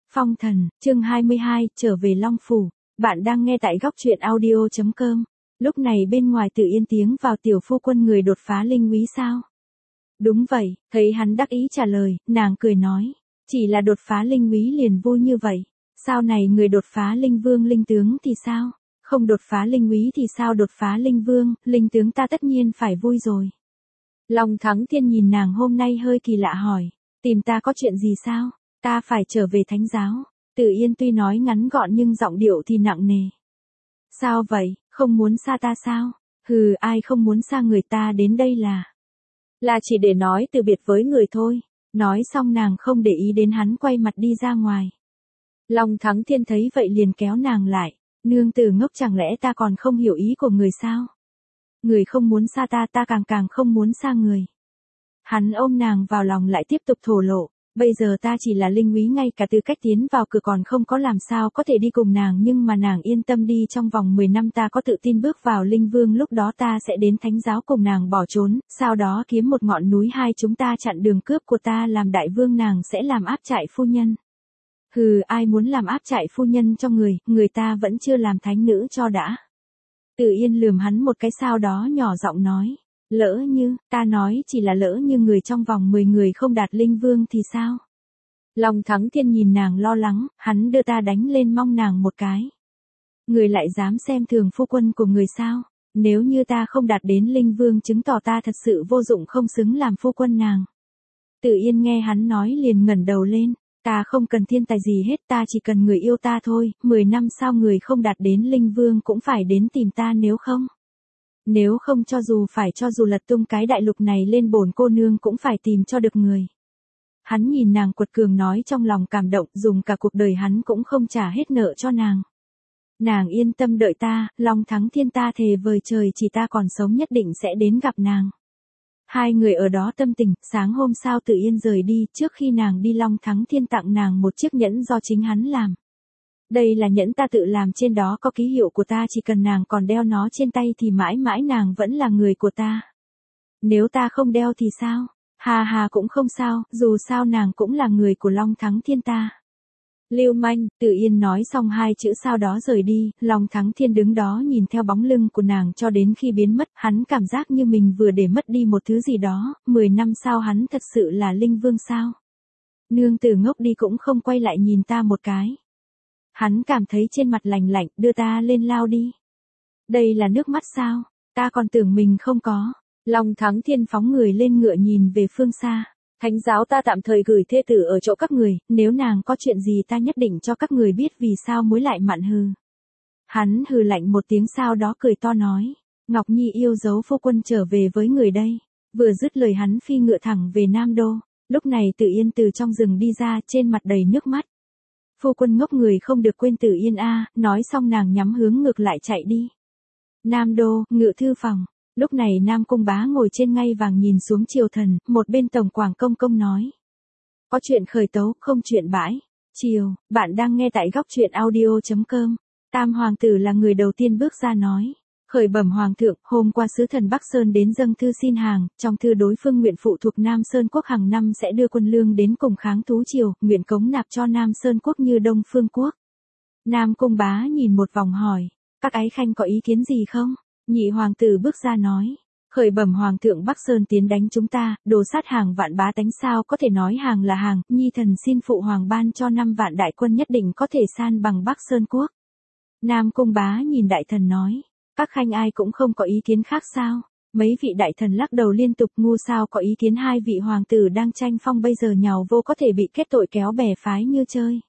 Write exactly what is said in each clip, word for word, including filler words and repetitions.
Phong thần, chương hai mươi hai, trở về Long Phủ. Bạn đang nghe tại góc truyện audio chấm com. Lúc này bên ngoài Tự Yên tiếng vào tiểu phu quân người đột phá linh úy sao? Đúng vậy, thấy hắn đắc ý trả lời, nàng cười nói. Chỉ là đột phá linh úy liền vui như vậy. Sao này người đột phá linh vương linh tướng thì sao? Không đột phá linh úy thì sao đột phá linh vương, linh tướng ta tất nhiên phải vui rồi. Long Thắng Thiên nhìn nàng hôm nay hơi kỳ lạ hỏi. Tìm ta có chuyện gì sao? Ta phải trở về thánh giáo. Tự Yên tuy nói ngắn gọn nhưng giọng điệu thì nặng nề. Sao vậy, không muốn xa ta sao? Hừ, ai không muốn xa người ta đến đây là. Là chỉ để nói từ biệt với người thôi. Nói xong nàng không để ý đến hắn quay mặt đi ra ngoài. Long Thắng Thiên thấy vậy liền kéo nàng lại. Nương tử ngốc, chẳng lẽ ta còn không hiểu ý của người sao? Người không muốn xa ta, ta càng càng không muốn xa người. Hắn ôm nàng vào lòng lại tiếp tục thổ lộ. Bây giờ ta chỉ là linh úy, ngay cả tư cách tiến vào cửa còn không có, làm sao có thể đi cùng nàng, nhưng mà nàng yên tâm đi, trong vòng mười năm ta có tự tin bước vào linh vương, lúc đó ta sẽ đến thánh giáo cùng nàng bỏ trốn, sau đó kiếm một ngọn núi, hai chúng ta chặn đường cướp của ta làm đại vương, nàng sẽ làm áp trại phu nhân. Hừ, ai muốn làm áp trại phu nhân cho người, người ta vẫn chưa làm thánh nữ cho đã. Tự Yên lườm hắn một cái, sau đó nhỏ giọng nói. Lỡ như, ta nói chỉ là lỡ như người trong vòng mười người không đạt linh vương thì sao? Long Thắng Thiên nhìn nàng lo lắng, hắn đưa ta đánh lên mong nàng một cái. Người lại dám xem thường phu quân của người sao? Nếu như ta không đạt đến linh vương chứng tỏ ta thật sự vô dụng, không xứng làm phu quân nàng. Tự Yên nghe hắn nói liền ngẩng đầu lên. Ta không cần thiên tài gì hết, ta chỉ cần người yêu ta thôi, mười năm sau người không đạt đến linh vương cũng phải đến tìm ta, nếu không. Nếu không cho dù phải cho dù lật tung cái đại lục này lên, bổn cô nương cũng phải tìm cho được người. Hắn nhìn nàng quật cường nói trong lòng cảm động, dùng cả cuộc đời hắn cũng không trả hết nợ cho nàng. Nàng yên tâm đợi ta, Long Thắng Thiên, ta thề vời trời chỉ ta còn sống nhất định sẽ đến gặp nàng. Hai người ở đó tâm tình, sáng hôm sau Tự Yên rời đi, trước khi nàng đi Long Thắng Thiên tặng nàng một chiếc nhẫn do chính hắn làm. Đây là nhẫn ta tự làm, trên đó có ký hiệu của ta, chỉ cần nàng còn đeo nó trên tay thì mãi mãi nàng vẫn là người của ta. Nếu ta không đeo thì sao? Hà hà cũng không sao, dù sao nàng cũng là người của Long Thắng Thiên ta. Lưu manh, Tự Yên nói xong hai chữ sau đó rời đi, Long Thắng Thiên đứng đó nhìn theo bóng lưng của nàng cho đến khi biến mất, hắn cảm giác như mình vừa để mất đi một thứ gì đó, mười năm sau hắn thật sự là linh vương sao? Nương tử ngốc đi cũng không quay lại nhìn ta một cái. Hắn cảm thấy trên mặt lạnh lạnh, đưa ta lên lao đi. Đây là nước mắt sao? Ta còn tưởng mình không có. Long Thắng Thiên phóng người lên ngựa nhìn về phương xa. Thánh giáo ta tạm thời gửi thê tử ở chỗ các người, nếu nàng có chuyện gì ta nhất định cho các người biết, vì sao muối lại mặn hừ. Hắn hừ lạnh một tiếng, sau đó cười to nói. Ngọc Nhi yêu dấu phu quân trở về với người đây. Vừa dứt lời hắn phi ngựa thẳng về Nam Đô. Lúc này Tự Yên từ trong rừng đi ra, trên mặt đầy nước mắt. Phu quân ngốc, người không được quên Tự Yên a. Nói xong nàng nhắm hướng ngược lại chạy đi. Nam Đô, ngự thư phòng. Lúc này Nam Cung Bá ngồi trên ngai vàng nhìn xuống triều thần, một bên Tổng Quảng Công Công nói. Có chuyện khởi tấu, không chuyện bãi. Triều, bạn đang nghe tại góc truyện audio chấm com. Tam hoàng tử là người đầu tiên bước ra nói. Khởi bẩm hoàng thượng, hôm qua sứ thần Bắc Sơn đến dâng thư xin hàng, trong thư đối phương nguyện phụ thuộc Nam Sơn Quốc hàng năm sẽ đưa quân lương đến cùng kháng thú triều, nguyện cống nạp cho Nam Sơn Quốc như Đông Phương Quốc. Nam Cung Bá nhìn một vòng hỏi, các ái khanh có ý kiến gì không? Nhị hoàng tử bước ra nói, khởi bẩm hoàng thượng, Bắc Sơn tiến đánh chúng ta, đồ sát hàng vạn bá tánh, sao có thể nói hàng là hàng, nhi thần xin phụ hoàng ban cho năm vạn đại quân nhất định có thể san bằng Bắc Sơn Quốc. Nam Cung Bá nhìn đại thần nói, các khanh ai cũng không có ý kiến khác sao? Mấy vị đại thần lắc đầu liên tục, ngu sao có ý kiến, hai vị hoàng tử đang tranh phong bây giờ nhào vô có thể bị kết tội kéo bè phái như chơi.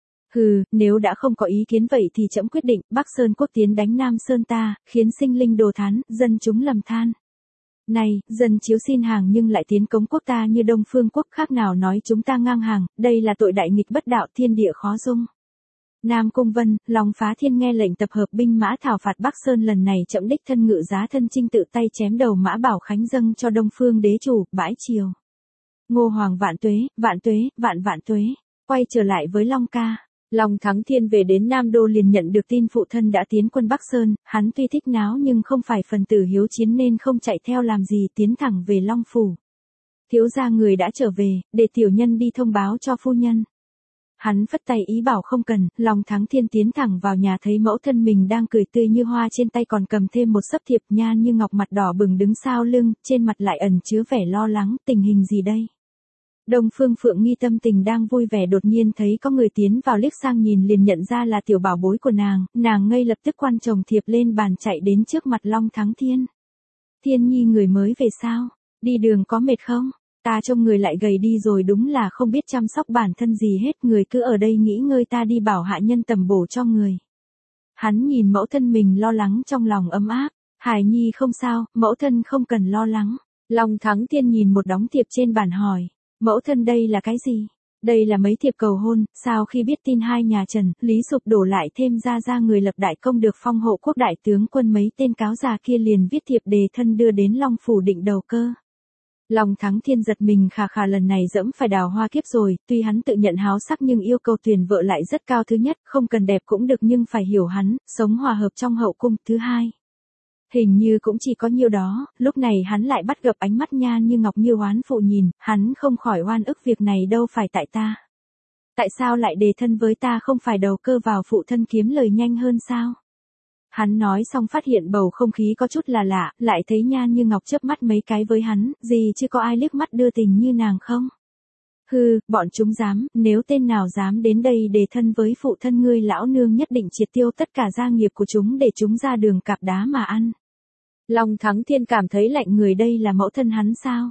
Hừ, nếu đã không có ý kiến vậy thì trẫm quyết định, Bắc Sơn Quốc tiến đánh Nam Sơn ta, khiến sinh linh đồ thán, dân chúng lầm than. Này, dân chiếu xin hàng nhưng lại tiến cống quốc ta như Đông Phương Quốc, khác nào nói chúng ta ngang hàng, đây là tội đại nghịch bất đạo, thiên địa khó dung. Nam Cung Vân, Long Phá Thiên nghe lệnh tập hợp binh mã thảo phạt Bắc Sơn, lần này trẫm đích thân ngự giá thân chinh tự tay chém đầu Mã Bảo Khánh dâng cho Đông Phương đế chủ, bãi triều. Ngô Hoàng vạn tuế, vạn tuế, vạn vạn tuế. Quay trở lại với Long ca. Long Thắng Thiên về đến Nam Đô liền nhận được tin phụ thân đã tiến quân Bắc Sơn, hắn tuy thích náo nhưng không phải phần tử hiếu chiến nên không chạy theo làm gì, tiến thẳng về Long Phủ. Thiếu gia người đã trở về, để tiểu nhân đi thông báo cho phu nhân. Hắn phất tay ý bảo không cần, Long Thắng Thiên tiến thẳng vào nhà thấy mẫu thân mình đang cười tươi như hoa, trên tay còn cầm thêm một sấp thiệp, Nhan Như Ngọc mặt đỏ bừng đứng sau lưng, trên mặt lại ẩn chứa vẻ lo lắng, tình hình gì đây? Đông Phương Phượng Nghi tâm tình đang vui vẻ đột nhiên thấy có người tiến vào, liếc sang nhìn liền nhận ra là tiểu bảo bối của nàng, nàng ngây lập tức quăng chồng thiệp lên bàn chạy đến trước mặt Long Thắng Thiên. Thiên Nhi người mới về sao? Đi đường có mệt không? Ta trông người lại gầy đi rồi, đúng là không biết chăm sóc bản thân gì hết, người cứ ở đây nghỉ ngơi, ta đi bảo hạ nhân tầm bổ cho người. Hắn nhìn mẫu thân mình lo lắng trong lòng ấm áp, Hải Nhi không sao, mẫu thân không cần lo lắng. Long Thắng Thiên nhìn một đống thiệp trên bàn hỏi, mẫu thân đây là cái gì? Đây là mấy thiệp cầu hôn, sao khi biết tin hai nhà Trần, Lý sụp đổ lại thêm ra ra người lập đại công được phong hộ quốc đại tướng quân, mấy tên cáo già kia liền viết thiệp đề thân đưa đến Long phủ định đầu cơ. Long Thắng Thiên giật mình, khà khà lần này dẫm phải đào hoa kiếp rồi, tuy hắn tự nhận háo sắc nhưng yêu cầu tuyển vợ lại rất cao, thứ nhất, không cần đẹp cũng được nhưng phải hiểu hắn, sống hòa hợp trong hậu cung, thứ hai. Hình như cũng chỉ có nhiêu đó, lúc này hắn lại bắt gặp ánh mắt Nhan Như Ngọc như oán phụ nhìn, hắn không khỏi oan ức, việc này đâu phải tại ta. Tại sao lại đề thân với ta, không phải đầu cơ vào phụ thân kiếm lời nhanh hơn sao? Hắn nói xong phát hiện bầu không khí có chút là lạ, lại thấy Nhan Như Ngọc chớp mắt mấy cái với hắn, gì chứ có ai liếc mắt đưa tình như nàng không? Hừ, bọn chúng dám, nếu tên nào dám đến đây đề thân với phụ thân ngươi, lão nương nhất định triệt tiêu tất cả gia nghiệp của chúng để chúng ra đường cạp đá mà ăn. Long Thắng Thiên cảm thấy lạnh người, đây là mẫu thân hắn sao?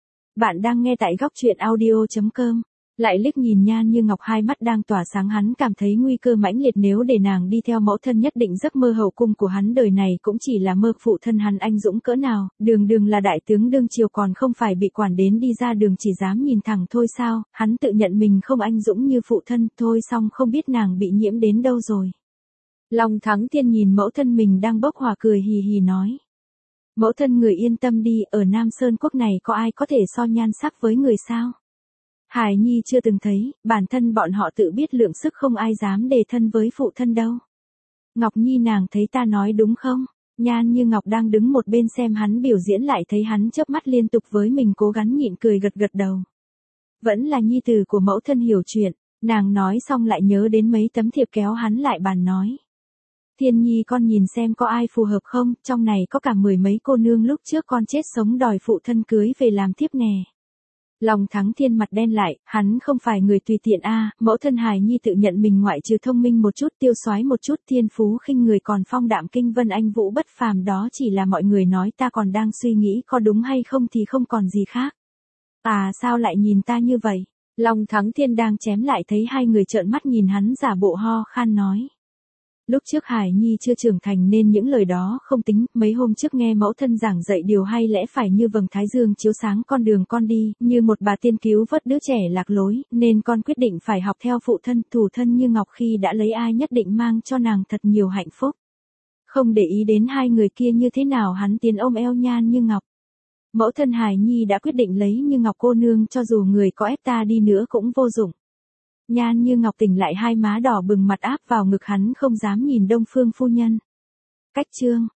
Bạn đang nghe tại góc truyện audio chấm com. Lại liếc nhìn Nhan Như Ngọc hai mắt đang tỏa sáng, hắn cảm thấy nguy cơ mãnh liệt, nếu để nàng đi theo mẫu thân nhất định giấc mơ hậu cung của hắn đời này cũng chỉ là mơ. Phụ thân hắn anh dũng cỡ nào, đường đường là đại tướng đương triều còn không phải bị quản đến đi ra đường chỉ dám nhìn thẳng thôi sao? Hắn tự nhận mình không anh dũng như phụ thân, thôi xong không biết nàng bị nhiễm đến đâu rồi. Long Thắng Thiên nhìn mẫu thân mình đang bốc hỏa cười hì hì nói. Mẫu thân người yên tâm đi, ở Nam Sơn Quốc này có ai có thể so nhan sắc với người sao? Hải Nhi chưa từng thấy, bản thân bọn họ tự biết lượng sức, không ai dám đề thân với phụ thân đâu. Ngọc Nhi nàng thấy ta nói đúng không? Nhan Như Ngọc đang đứng một bên xem hắn biểu diễn lại thấy hắn chớp mắt liên tục với mình, cố gắng nhịn cười gật gật đầu. Vẫn là nhi tử của mẫu thân hiểu chuyện, nàng nói xong lại nhớ đến mấy tấm thiệp kéo hắn lại bàn nói. Thiên Nhi con nhìn xem có ai phù hợp không, trong này có cả mười mấy cô nương lúc trước con chết sống đòi phụ thân cưới về làm thiếp nè. Long Thắng Thiên mặt đen lại, hắn không phải người tùy tiện a, à, mẫu thân Hải Nhi tự nhận mình ngoại trừ thông minh một chút, tiêu soái một chút, thiên phú khinh người, còn phong đạm kinh vân anh vũ bất phàm, đó chỉ là mọi người nói, ta còn đang suy nghĩ có đúng hay không thì không còn gì khác. À sao lại nhìn ta như vậy? Long Thắng Thiên đang chém lại thấy hai người trợn mắt nhìn hắn, giả bộ ho khan nói. Lúc trước Hải Nhi chưa trưởng thành nên những lời đó không tính, mấy hôm trước nghe mẫu thân giảng dạy điều hay lẽ phải như vầng thái dương chiếu sáng con đường con đi, như một bà tiên cứu vớt đứa trẻ lạc lối, nên con quyết định phải học theo phụ thân. Thủ thân Như Ngọc khi đã lấy ai nhất định mang cho nàng thật nhiều hạnh phúc. Không để ý đến hai người kia như thế nào, hắn tiến ôm eo Nhan Như Ngọc. Mẫu thân Hải Nhi đã quyết định lấy Như Ngọc cô nương, cho dù người có ép ta đi nữa cũng vô dụng. Nhan Như Ngọc tỉnh lại, hai má đỏ bừng, mặt áp vào ngực hắn, không dám nhìn Đông Phương phu nhân. Cách chương